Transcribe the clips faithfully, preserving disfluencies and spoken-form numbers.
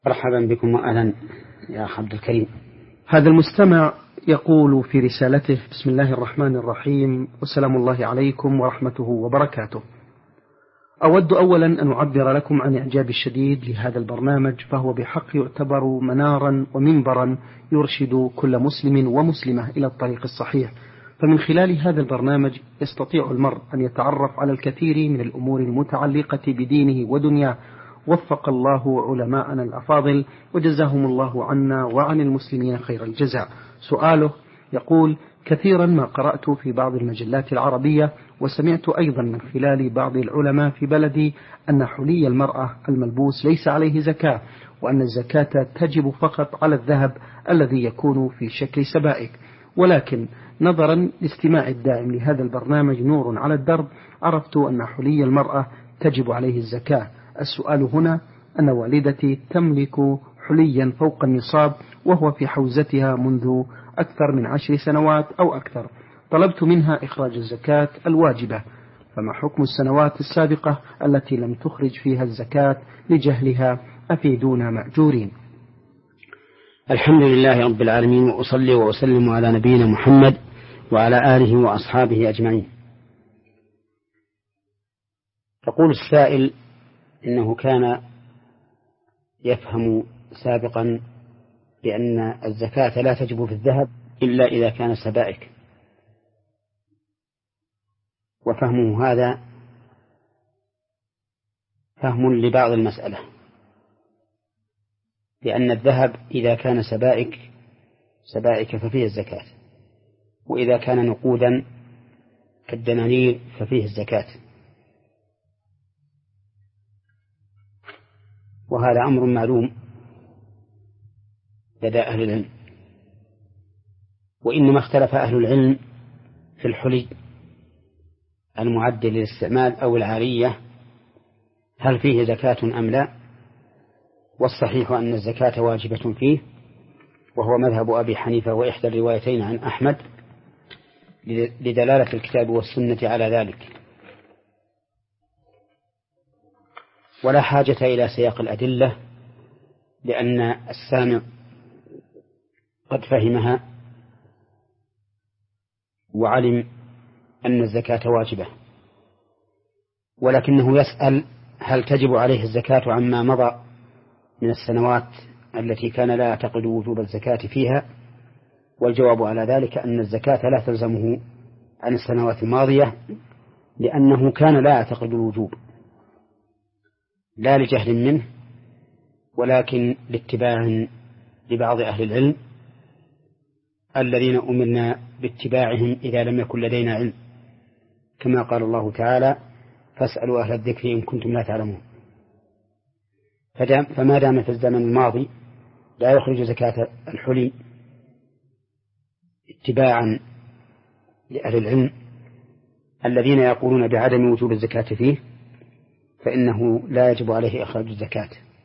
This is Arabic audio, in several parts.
مرحبا بكم وأهلا يا عبد الكريم. هذا المستمع يقول في رسالته: بسم الله الرحمن الرحيم، وسلام الله عليكم ورحمته وبركاته. أود أولا أن أعبر لكم عن إعجابي الشديد لهذا البرنامج، فهو بحق يعتبر منارا ومنبرا يرشد كل مسلم ومسلمة إلى الطريق الصحيح، فمن خلال هذا البرنامج يستطيع المرء أن يتعرف على الكثير من الأمور المتعلقة بدينه ودنياه. وفق الله علماءنا الأفاضل وجزاهم الله عنا وعن المسلمين خير الجزاء. سؤاله يقول: كثيرا ما قرأت في بعض المجلات العربية وسمعت أيضا من خلال بعض العلماء في بلدي أن حلي المرأة الملبوس ليس عليه زكاة، وأن الزكاة تجب فقط على الذهب الذي يكون في شكل سبائك. ولكن نظرا لاستماع الدائم لهذا البرنامج نور على الدرب، عرفت أن حلي المرأة تجب عليه الزكاة. السؤال هنا أن والدتي تملك حليا فوق النصاب، وهو في حوزتها منذ أكثر من عشر سنوات أو أكثر. طلبت منها إخراج الزكاة الواجبة، فما حكم السنوات السابقة التي لم تخرج فيها الزكاة لجهلها؟ أفيدونا مأجورين. الحمد لله رب العالمين، وأصلي وأسلم على نبينا محمد وعلى آله وأصحابه أجمعين. يقول السائل إنه كان يفهم سابقا بأن الزكاة لا تجب في الذهب إلا إذا كان سبائك، وفهمه هذا فهم لبعض المسألة، لأن الذهب إذا كان سبائك سبائك ففيه الزكاة، وإذا كان نقودا كالدنانير ففيه الزكاة، وهذا أمر معلوم لدى أهل العلم. وإنما اختلف أهل العلم في الحلي المعد للاستعمال أو العارية هل فيه زكاة أم لا، والصحيح أن الزكاة واجبة فيه، وهو مذهب أبي حنيفة وإحدى الروايتين عن أحمد لدلالة الكتاب والسنة على ذلك، ولا حاجة إلى سياق الأدلة، لأن السامع قد فهمها وعلم أن الزكاة واجبة، ولكنه يسأل هل تجب عليه الزكاة عما مضى من السنوات التي كان لا يعتقد وجوب الزكاة فيها. والجواب على ذلك أن الزكاة لا تلزمه عن السنوات الماضية، لأنه كان لا يعتقد الوجوب، لا لجهل منه، ولكن لاتباع لبعض أهل العلم الذين أمرنا باتباعهم إذا لم يكن لدينا علم، كما قال الله تعالى: فاسألوا أهل الذكر إن كنتم لا تعلمون. فما دام في الزمن الماضي لا يخرج زكاة الحلي اتباعا لأهل العلم الذين يقولون بعدم وجوب الزكاة فيه، فإنه لا يجب عليه إخراج الزكاة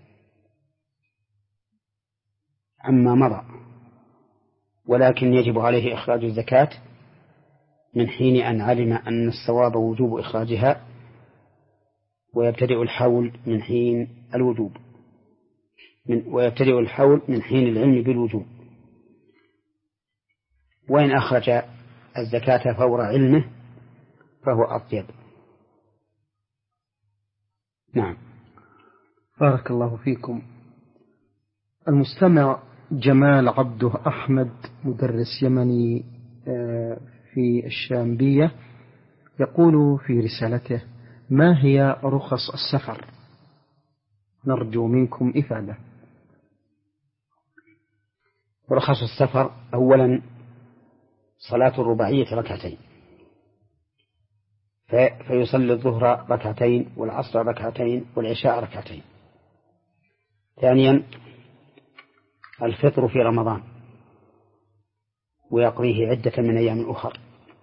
عما مضى، ولكن يجب عليه إخراج الزكاة من حين أن علم أن الصواب وجوب إخراجها، ويبتدئ الحول من حين الوجوب من ويبتدئ الحول من حين العلم بالوجوب. وإن أخرج الزكاة فور علمه فهو أطيب. نعم. بارك الله فيكم. المستمع جمال عبده أحمد، مدرس يمني في الشامبية، يقول في رسالته: ما هي رخص السفر؟ نرجو منكم إفادة. رخص السفر: أولا صلاة الرباعية ركعتين، فيصلي الظهر ركعتين والعصر ركعتين والعشاء ركعتين. ثانيا الفطر في رمضان ويقضيه عدة من أيام أخر.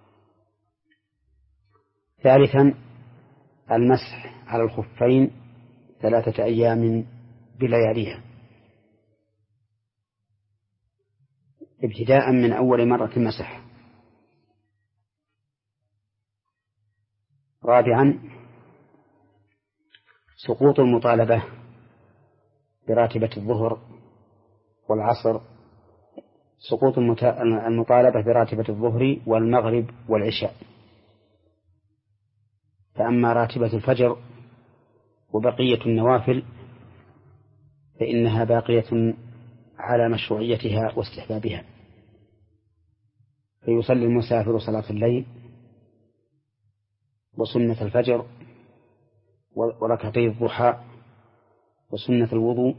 ثالثا المسح على الخفين ثلاثة أيام بلياليها، ابتداء من أول مرة مسح. رابعا سقوط المطالبة براتبة الظهر والعصر، سقوط المطالبة براتبة الظهر والمغرب والعشاء. فأما راتبة الفجر وبقية النوافل فإنها باقية على مشروعيتها واستحبابها، فيصلي المسافر صلاة الليل وسنة الفجر وركعتي الضحى وسنة الوضوء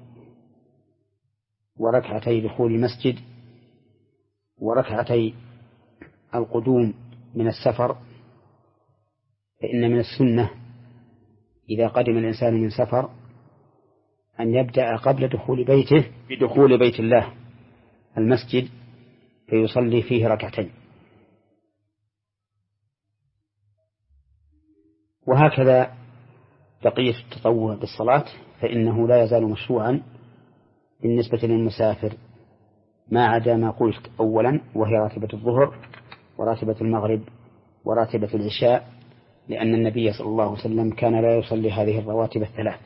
وركعتي دخول المسجد وركعتي القدوم من السفر. فإن من السنة إذا قدم الإنسان من سفر أن يبدأ قبل دخول بيته بدخول بيت الله المسجد فيصلي فيه ركعتين. وهكذا بقية التطوع بالصلاة فإنه لا يزال مشروعا بالنسبة للمسافر ما عدا ما قلت أولا، وهي راتبة الظهر وراتبة المغرب وراتبة العشاء، لأن النبي صلى الله عليه وسلم كان لا يصلي هذه الرواتب الثلاث.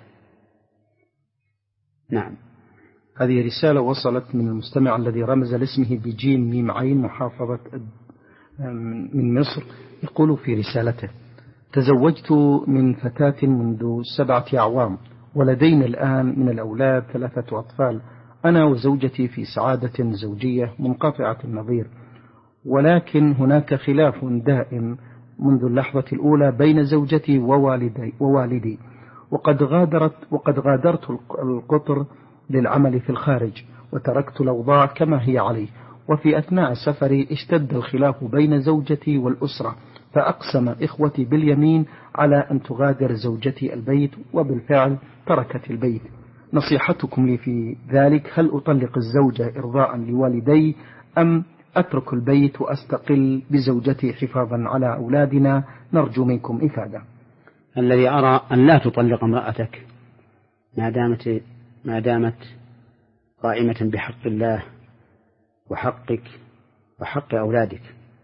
نعم. هذه رسالة وصلت من المستمع الذي رمز لاسمه بجيم ميم عين محافظة من مصر، يقول في رسالته: تزوجت من فتاة منذ سبعة أعوام ولدينا الآن من الأولاد ثلاثة أطفال. أنا وزوجتي في سعادة زوجية منقطعة النظير، ولكن هناك خلاف دائم منذ اللحظة الأولى بين زوجتي ووالدي, ووالدي وقد غادرت وقد غادرت القطر للعمل في الخارج وتركت الأوضاع كما هي عليه. وفي أثناء سفري اشتد الخلاف بين زوجتي والأسرة، فأقسم إخوتي باليمين على أن تغادر زوجتي البيت، وبالفعل تركت البيت. نصيحتكم لي في ذلك: هل أطلق الزوجة إرضاء لوالدي أم أترك البيت وأستقل بزوجتي حفاظا على أولادنا؟ نرجو منكم إفادة. الذي أرى أن لا تطلق امرأتك ما دامت ما دامت قائمة بحق الله وحقك وحق أولادك،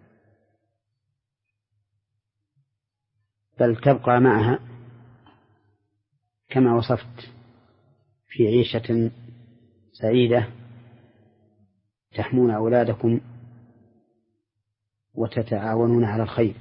بل تبقى معها كما وصفت في عيشة سعيدة تحمون أولادكم وتتعاونون على الخير.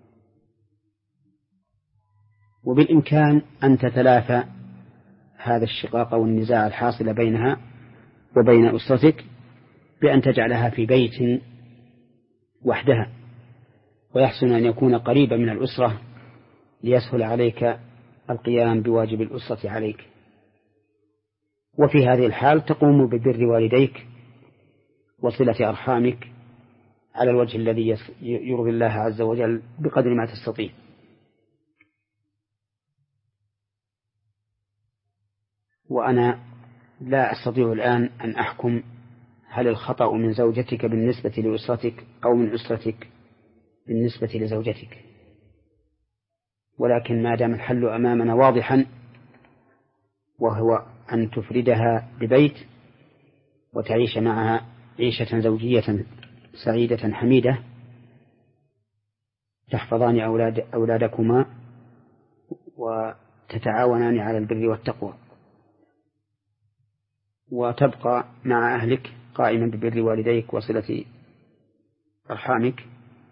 وبالإمكان أن تتلافى هذا الشقاق والنزاع الحاصل بينها وبين أسرتك بأن تجعلها في بيت وحدها، ويحسن أن يكون قريبا من الأسرة ليسهل عليك القيام بواجب الأسرة عليك. وفي هذه الحال تقوم ببر والديك وصلة أرحامك على الوجه الذي يرضي الله عز وجل بقدر ما تستطيع. وأنا لا أستطيع الآن أن أحكم هل الخطأ من زوجتك بالنسبة لأسرتك أو من أسرتك بالنسبة لزوجتك، ولكن ما دام الحل أمامنا واضحا وهو أن تفردها ببيت وتعيش معها عيشة زوجية سعيدة حميدة تحفظان أولاد أولادكما وتتعاونان على البر والتقوى، وتبقى مع أهلك قائما ببر والديك وصلة أرحامك.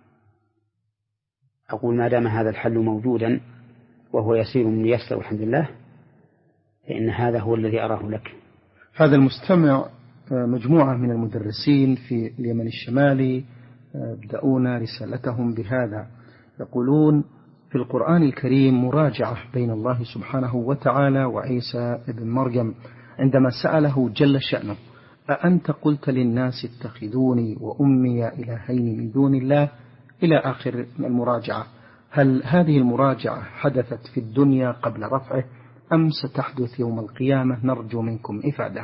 أقول ما دام هذا الحل موجودا وهو يسير ميسر والحمد لله فإن هذا هو الذي أراه لك. هذا المستمع مجموعة من المدرسين في اليمن الشمالي بدأونا رسالتهم بهذا، يقولون: في القرآن الكريم مراجعة بين الله سبحانه وتعالى وعيسى ابن مريم عندما سأله جل شأنه: أأنت قلت للناس اتخذوني وأمي إلهين من دون الله، إلى آخر المراجعة. هل هذه المراجعة حدثت في الدنيا قبل رفعه أم ستحدث يوم القيامة؟ نرجو منكم إفادة.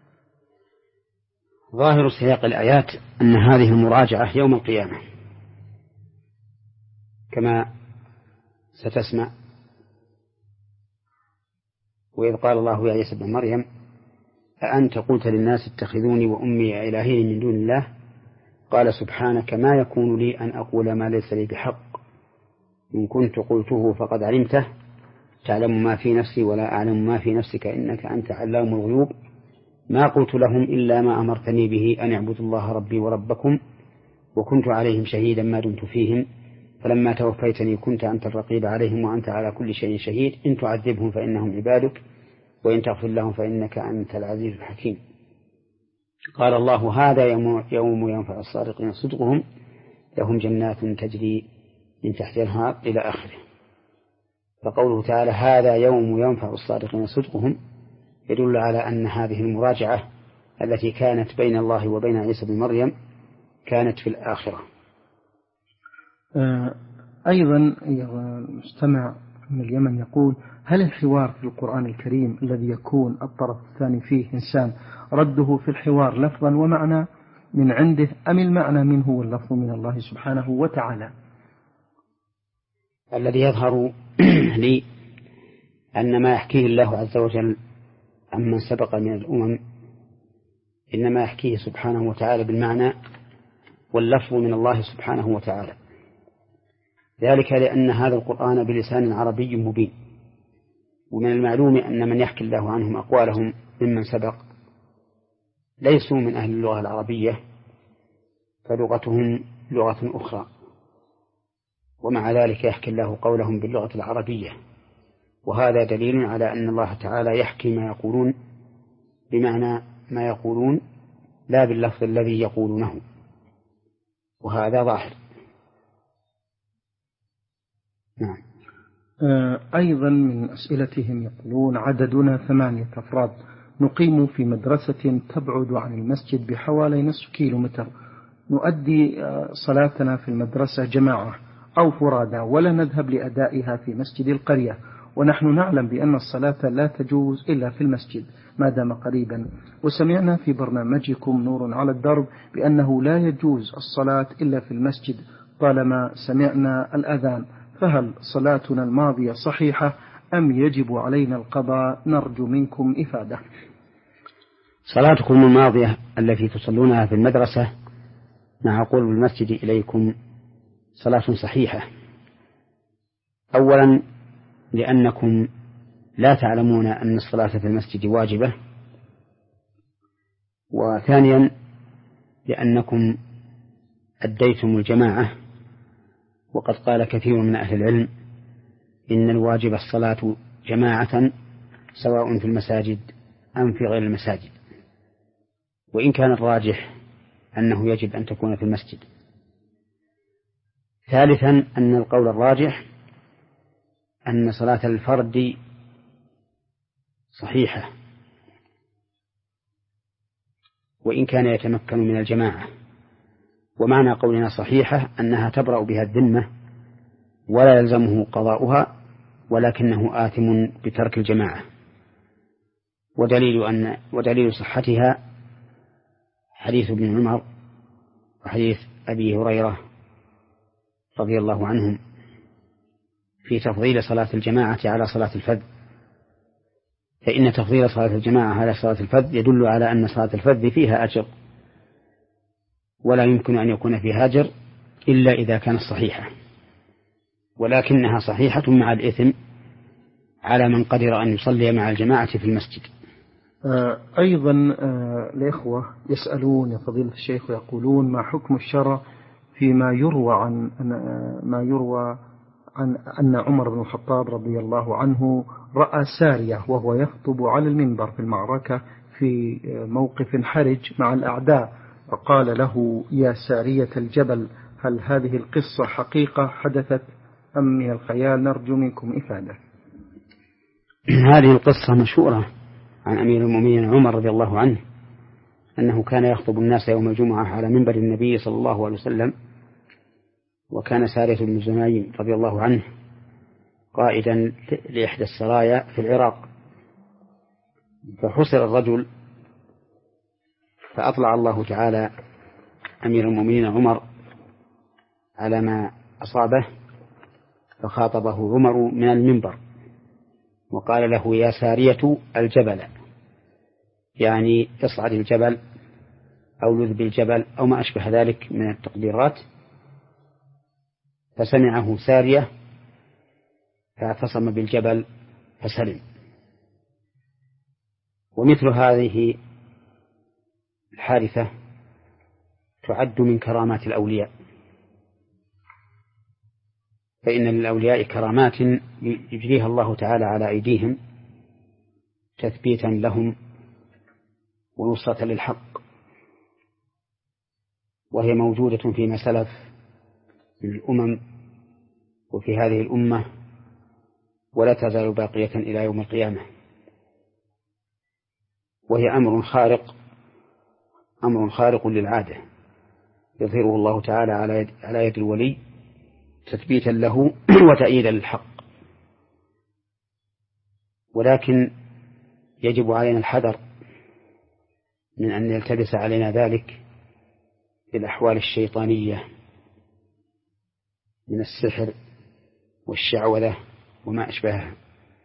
ظاهر سياق الآيات أن هذه المراجعة يوم القيامة كما ستسمع: وإذ قال الله يا عيسى ابن مريم أأنت قلت للناس اتخذوني وأمي إلهين من دون الله قال سبحانك ما يكون لي أن أقول ما ليس لي بحق إن كنت قلته فقد علمته تعلم ما في نفسي ولا أعلم ما في نفسك إنك أنت علام الغيوب ما قلت لهم إلا ما أمرتني به أن اعبدوا الله ربي وربكم وكنت عليهم شهيدا ما دمت فيهم فلما توفيتني كنت أنت الرقيب عليهم وأنت على كل شيء شهيد إن تعذبهم فإنهم عبادك وإن تغفر لهم فإنك أنت العزيز الحكيم. قال الله هذا يوم, يوم ينفع الصادقين صدقهم لهم جنات تجري من تحت الأنهار إلى آخره. فقوله تعالى هذا يوم ينفع الصادقين صدقهم يدل على أن هذه المراجعة التي كانت بين الله وبين عيسى بن مريم كانت في الآخرة. أيضا المستمع من اليمن يقول هل الحوار في القرآن الكريم الذي يكون الطرف الثاني فيه إنسان رده في الحوار لفظا ومعنى من عنده أم المعنى منه واللفظ من الله سبحانه وتعالى؟ الذي يظهر لي أن ما يحكيه الله عز وجل عمن سبق من الأمم إنما يحكيه سبحانه وتعالى بالمعنى واللفظ من الله سبحانه وتعالى، ذلك لأن هذا القرآن بلسان عربي مبين، ومن المعلوم أن من يحكي الله عنهم أقوالهم ممن سبق ليسوا من أهل اللغة العربية فلغتهم لغة أخرى، ومع ذلك يحكي الله قولهم باللغة العربية، وهذا دليل على أن الله تعالى يحكي ما يقولون بمعنى ما يقولون لا باللفظ الذي يقولونه، وهذا ظاهر. نعم. أيضا من أسئلتهم يقولون عددنا ثمانية أفراد نقيم في مدرسة تبعد عن المسجد بحوالي نصف كيلو متر، نؤدي صلاتنا في المدرسة جماعة أو فرادى ولا نذهب لأدائها في مسجد القرية، ونحن نعلم بأن الصلاة لا تجوز إلا في المسجد ما دام قريبا، وسمعنا في برنامجكم نور على الدرب بأنه لا يجوز الصلاة إلا في المسجد طالما سمعنا الأذان، فهل صلاتنا الماضية صحيحة أم يجب علينا القضاء؟ نرجو منكم إفادة. صلاتكم الماضية التي تصلونها في المدرسة مع قرب المسجد إليكم صلاة صحيحة، أولا لأنكم لا تعلمون أن الصلاة في المسجد واجبة، وثانيا لأنكم أديتم الجماعة، وقد قال كثير من أهل العلم إن الواجب الصلاة جماعة سواء في المساجد أم في غير المساجد، وإن كان الراجح أنه يجب أن تكون في المسجد. ثالثا أن القول الراجح أن صلاة الفرد صحيحة وإن كان يتمكن من الجماعة، ومعنى قولنا صحيحة أنها تبرأ بها الذمة ولا يلزمه قضاؤها ولكنه آثم بترك الجماعة. ودليل أن ودليل صحتها حديث ابن عمر وحديث أبي هريرة رضي الله عنهم في تفضيل صلاة الجماعة على صلاة الفذ، فإن تفضيل صلاة الجماعة على صلاة الفذ يدل على أن صلاة الفذ فيها أجر، ولا يمكن أن يكون فيها أجر إلا إذا كانت صحيحة، ولكنها صحيحة مع الإثم على من قدر أن يصلي مع الجماعة في المسجد. أيضا الإخوة يسألون يا فضيلة الشيخ ويقولون ما حكم الشرع فيما يروى عن ما يروى عن أن عمر بن الخطاب رضي الله عنه رأى سارية وهو يخطب على المنبر في المعركة في موقف حرج مع الأعداء، فقال له يا سارية الجبل، هل هذه القصة حقيقة حدثت أم من الخيال؟ نرجو منكم إفادة. هذه القصة مشهورة عن أمير المؤمنين عمر رضي الله عنه أنه كان يخطب الناس يوم الجمعة على منبر النبي صلى الله عليه وسلم، وكان سارية بن زناي رضي الله عنه قائدا لإحدى السرايا في العراق، فحصر الرجل فأطلع الله تعالى أمير المؤمنين عمر على ما أصابه، فخاطبه عمر من المنبر وقال له يا سارية الجبل، يعني اصعد الجبل أو لذ بالجبل أو ما أشبه ذلك من التقديرات، فسمعه سارية فاعتصم بالجبل فسلم. ومثل هذه الحادثة تعد من كرامات الأولياء، فإن للأولياء كرامات يجريها الله تعالى على أيديهم تثبيتا لهم ونصرة للحق، وهي موجودة فيما سلف من الأمم وفي هذه الأمة، ولا تزال باقية إلى يوم القيامة، وهي أمر خارق أمر خارق للعادة يظهره الله تعالى على يد, على يد الولي تثبيتا له وتأييدا للحق. ولكن يجب علينا الحذر من أن يلتبس علينا ذلك بالأحوال الشيطانية من السحر والشعوذة وما أشبهها،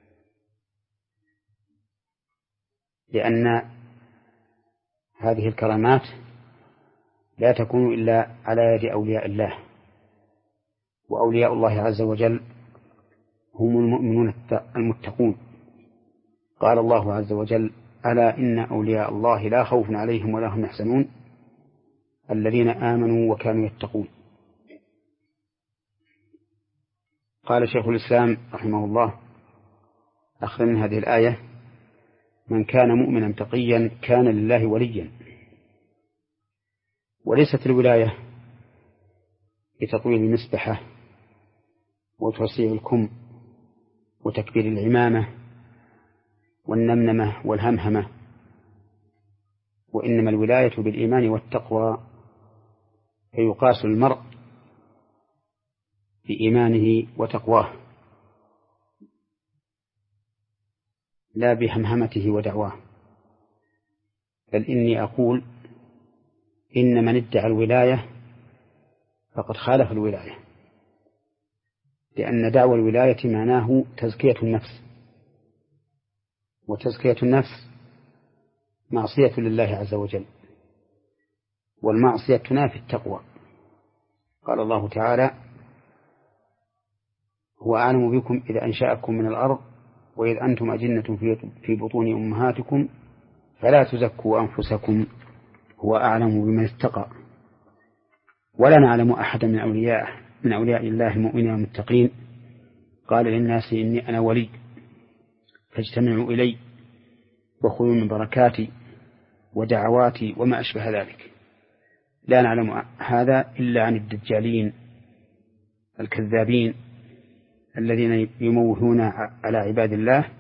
لأن هذه الكرامات لا تكون إلا على يد أولياء الله، وأولياء الله عز وجل هم المؤمنون المتقون. قال الله عز وجل: ألا إن أولياء الله لا خوف عليهم ولا هم يحزنون الذين آمنوا وكانوا يتقون. قال شيخ الإسلام رحمه الله أخذ من هذه الآية: من كان مؤمنا تقيا كان لله وليا. وليست الولاية بتطويل المسبحة وتوسيع الكم وتكبير العمامة والنمنمة والهمهمة، وإنما الولاية بالإيمان والتقوى، فيقاس المرء بإيمانه وتقواه لا بهمهمته ودعواه. بل إني أقول إن من ادعى الولاية فقد خالف الولاية، لأن دعوى الولاية معناه تزكية النفس، وتزكية النفس معصية لله عز وجل، والمعصية تنافي التقوى. قال الله تعالى: هو أعلم بكم إذا أنشأكم من الأرض وإذ أنتم أجنة في بطون أمهاتكم فلا تزكوا أنفسكم هو أعلم بمن اتقى. ولا نعلم أحدا من أولياء من أولياء الله المؤمنين المتقين قال للناس إني أنا ولي فاجتمعوا إلي وخذوا من بركاتي ودعواتي وما أشبه ذلك. لا نعلم هذا إلا عن الدجالين الكذابين الذين يموهون على عباد الله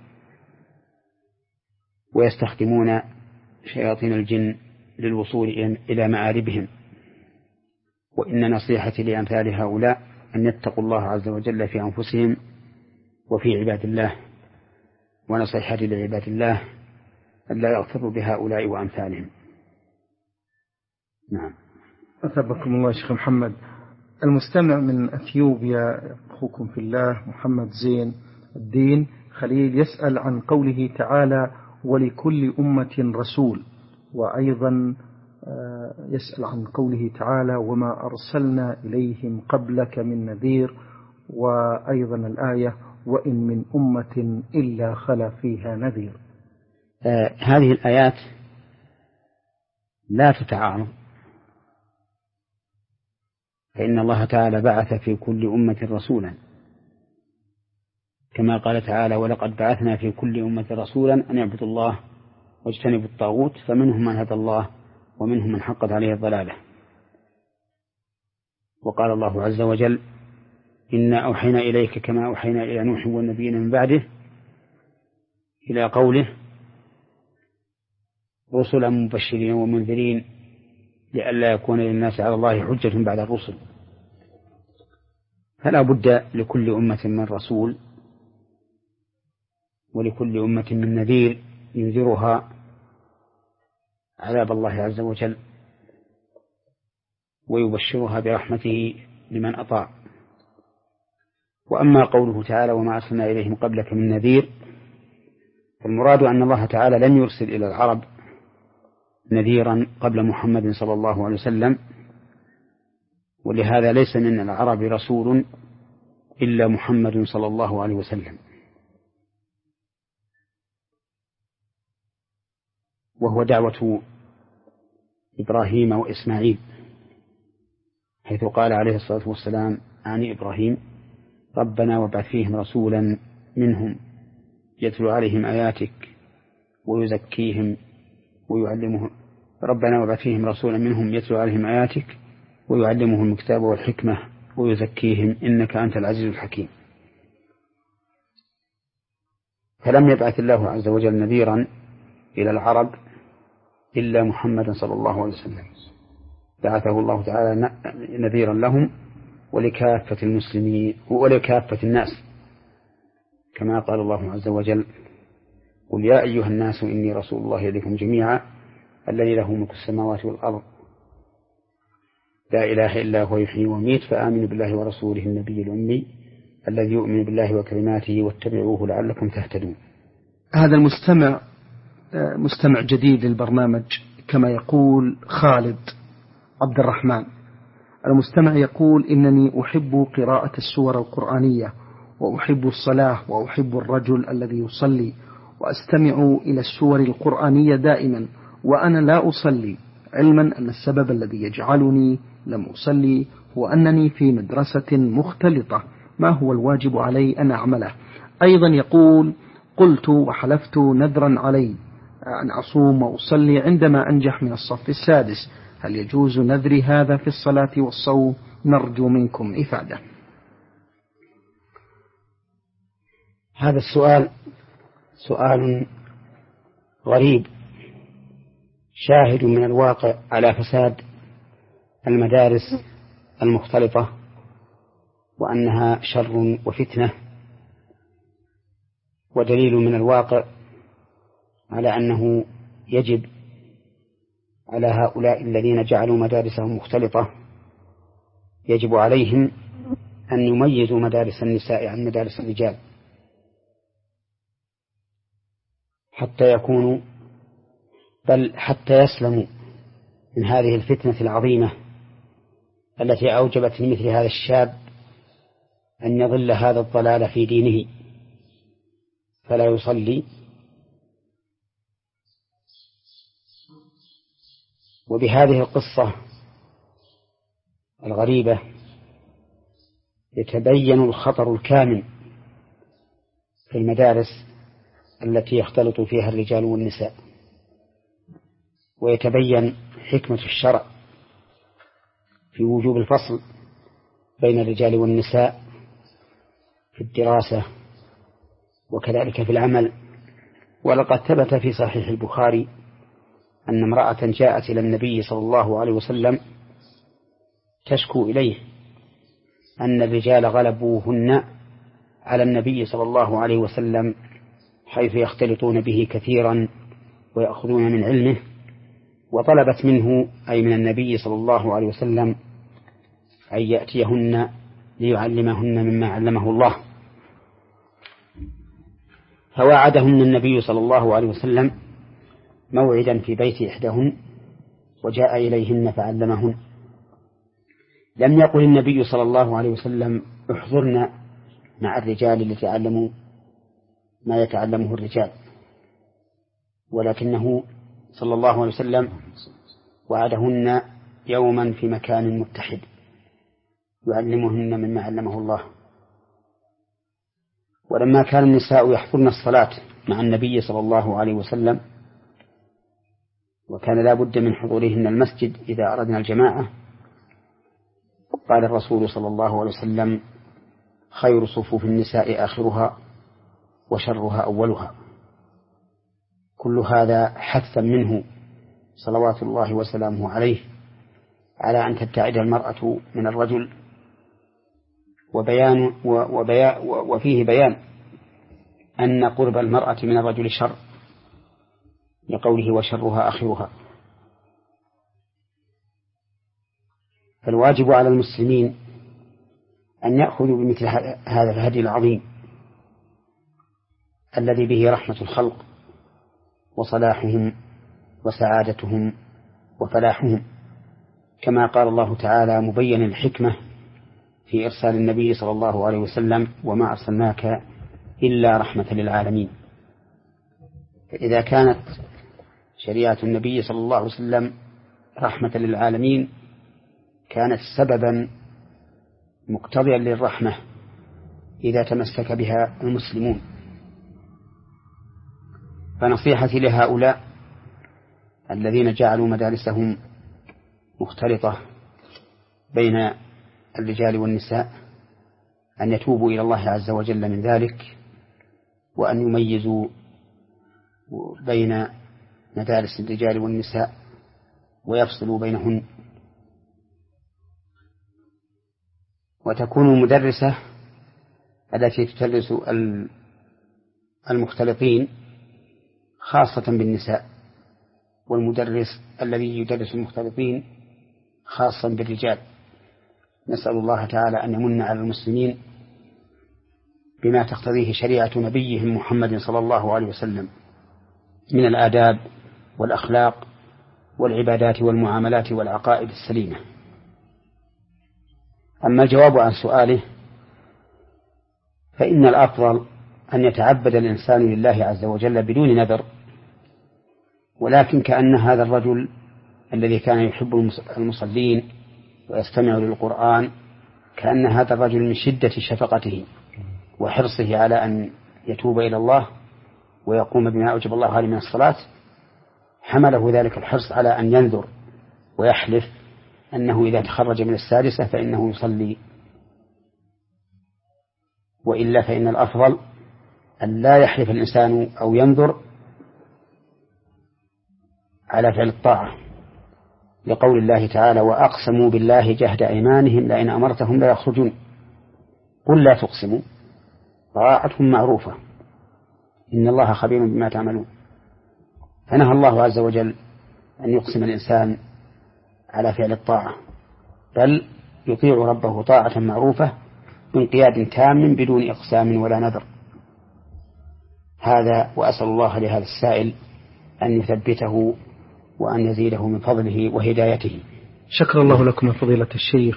ويستخدمون شياطين الجن للوصول إلى مآربهم. وإن نصيحتي لأمثال هؤلاء أن يتقوا الله عز وجل في أنفسهم وفي عباد الله، ونصيحتي لعباد الله أن لا يغفروا بهؤلاء وأمثالهم. نعم. أثبكم الله شيخ محمد. المستمع من أثيوبيا أخوكم في الله محمد زين الدين خليل يسأل عن قوله تعالى: ولكل أمة رسول، وأيضا يسأل عن قوله تعالى: وما أرسلنا إليهم قبلك من نذير، وأيضا الآية: وإن من أمة إلا خلا فيها نذير. آه هذه الآيات لا تتعارض، فإن الله تعالى بعث في كل أمة رسولا، كما قال تعالى: ولقد بعثنا في كل أمة رسولا أن يعبدوا الله واجتنبوا الطاغوت فمنهم من هدى الله ومنهم من حقت عليه الضلالة. وقال الله عز وجل: إنا أوحينا إليك كما أوحينا إلى نوح والنبيين من بعده، إلى قوله: رسلا مبشرين ومنذرين لئلا يكون للناس على الله حجة بعد الرسل. فلا بد لكل أمة من رسول، ولكل أمة من نذير ينذرها عذاب الله عز وجل ويبشرها برحمته لمن أطاع. وأما قوله تعالى: وما أرسلنا إليهم قبلك من نذير، فالمراد أن الله تعالى لم يرسل إلى العرب نذيرا قبل محمد صلى الله عليه وسلم، ولهذا ليس من العرب رسول إلا محمد صلى الله عليه وسلم، وهو دعوة إبراهيم وإسماعيل، حيث قال عليه الصلاة والسلام عن إبراهيم: ربنا وابعث فيهم رسولا منهم يتلو عليهم آياتك ويزكيهم ويعلمهم ربنا وابعث فيهم رسولا منهم يتلو عليهم آياتك ويعلمهم الكتاب والحكمة ويزكيهم إنك أنت العزيز الحكيم. فلم يبعث الله عز وجل نذيرا إلى العرب إلا محمدا صلى الله عليه وسلم، بعثه الله تعالى نذيرا لهم ولكافة المسلمين ولكافة الناس، كما قال الله عز وجل: قل يا أيها الناس إني رسول الله إليكم جميعا الذي له ملك السماوات والأرض لا إله إلا هو يحيي ويميت فآمنوا بالله ورسوله النبي الأمي الذي يؤمن بالله وكلماته واتبعوه لعلكم تهتدون. هذا المستمع مستمع جديد للبرنامج، كما يقول خالد عبد الرحمن. المستمع يقول: إنني أحب قراءة السور القرآنية، وأحب الصلاة، وأحب الرجل الذي يصلي، وأستمع إلى السور القرآنية دائما وأنا لا أصلي، علما أن السبب الذي يجعلني لم أصلي هو أنني في مدرسة مختلطة. ما هو الواجب علي أن أعمله؟ أيضا يقول: قلت وحلفت نذرا علي أن أصوم وأصلي عندما أنجح من الصف السادس، هل يجوز نذري هذا في الصلاة والصوم؟ نرجو منكم إفادة. هذا السؤال سؤال غريب شاهد من الواقع على فساد المدارس المختلطة وأنها شر وفتنة، ودليل من الواقع على أنه يجب على هؤلاء الذين جعلوا مدارسهم مختلطة يجب عليهم أن يميزوا مدارس النساء عن مدارس الرجال حتى يكونوا بل حتى يسلموا من هذه الفتنة العظيمة التي أوجبت لمثل هذا الشاب أن يضل هذا الضلال في دينه فلا يصلي. وبهذه القصة الغريبة يتبين الخطر الكامن في المدارس التي يختلط فيها الرجال والنساء، ويتبين حكمة الشرع في وجوب الفصل بين الرجال والنساء في الدراسة وكذلك في العمل. ولقد ثبت في صحيح البخاري أن امرأة جاءت إلى النبي صلى الله عليه وسلم تشكو إليه أن الرجال غلبوهن على النبي صلى الله عليه وسلم حيث يختلطون به كثيرا ويأخذون من علمه، وطلبت منه أي من النبي صلى الله عليه وسلم أن يأتيهن ليعلمهن مما علمه الله. فواعدهن النبي صلى الله عليه وسلم موعدا في بيت إحداهن وجاء إليهن فعلمهن. لم يقل النبي صلى الله عليه وسلم احضرن مع الرجال التي يتعلموا ما يتعلمه الرجال، ولكنه صلى الله عليه وسلم وعدهن يوما في مكان متحد يعلمهن مما علمه الله. ولما كان النساء يحضرن الصلاة مع النبي صلى الله عليه وسلم وكان لا بد من حضورهن المسجد إذا أردنا الجماعة، قال الرسول صلى الله عليه وسلم: خير صفوف النساء آخرها وشرها أولها. كل هذا حثا منه صلوات الله وسلامه عليه على أن تبتعد المرأة من الرجل، وبيان وبيان وفيه بيان أن قرب المرأة من الرجل شر لقوله وشرها آخرها. فالواجب على المسلمين أن يأخذوا بمثل هذا الهدي العظيم الذي به رحمة الخلق وصلاحهم وسعادتهم وفلاحهم، كما قال الله تعالى مبين الحكمة في إرسال النبي صلى الله عليه وسلم: وما أرسلناك إلا رحمة للعالمين. فإذا كانت شريعة النبي صلى الله عليه وسلم رحمة للعالمين كانت سببا مقتضيا للرحمة إذا تمسك بها المسلمون. فنصيحتي لهؤلاء الذين جعلوا مدارسهم مختلطة بين الرجال والنساء أن يتوبوا إلى الله عز وجل من ذلك، وأن يميزوا بين مدارس الرجال والنساء ويفصلوا بينهن، وتكون المدرسة التي تدرس المختلطين خاصة بالنساء، والمدرس الذي يدرس المختلطين خاصا بالرجال. نسأل الله تعالى أن يمن على المسلمين بما تقتضيه شريعة نبيهم محمد صلى الله عليه وسلم من الآداب والأخلاق والعبادات والمعاملات والعقائد السليمة. أما الجواب عن سؤاله فإن الأفضل أن يتعبد الإنسان لله عز وجل بدون نذر، ولكن كأن هذا الرجل الذي كان يحب المصلين ويستمع للقرآن كأن هذا الرجل من شدة شفقته وحرصه على أن يتوب إلى الله ويقوم بما أوجب الله عليه من الصلاة حمله ذلك الحرص على أن ينذر ويحلف أنه إذا تخرج من السادسة فإنه يصلي، وإلا فإن الأفضل أن لا يحلف الإنسان أو ينذر على فعل الطاعة، لقول الله تعالى: وأقسموا بالله جهد أيمانهم لئن أمرتهم لا يخرجون. قل لا تقسموا، طاعتهم معروفة، إن الله خبير بما تعملون. فنهى الله عز وجل أن يقسم الإنسان على فعل الطاعة، بل يطيع ربه طاعة معروفة بانقياد تام بدون إقسام ولا نذر. هذا، وأسأل الله لهذا السائل أن يثبته وأن يزيده من فضله وهدايته. شكر الله لكم فضيلة الشيخ.